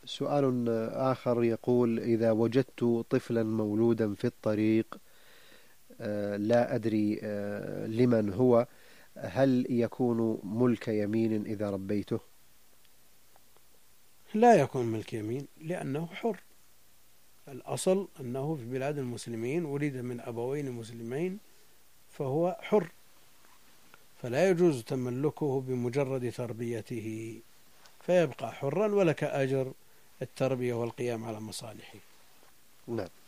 سؤال آخر يقول: إذا وجدت طفلا مولودا في الطريق لا أدري لمن هو، هل يكون ملك يمين إذا ربيته؟ لا يكون ملك يمين، لأنه حر. الأصل أنه في بلاد المسلمين ولد من أبوين مسلمين فهو حر، فلا يجوز تملكه بمجرد تربيته، فيبقى حرا ولك أجر التربية والقيام على مصالحه. نعم.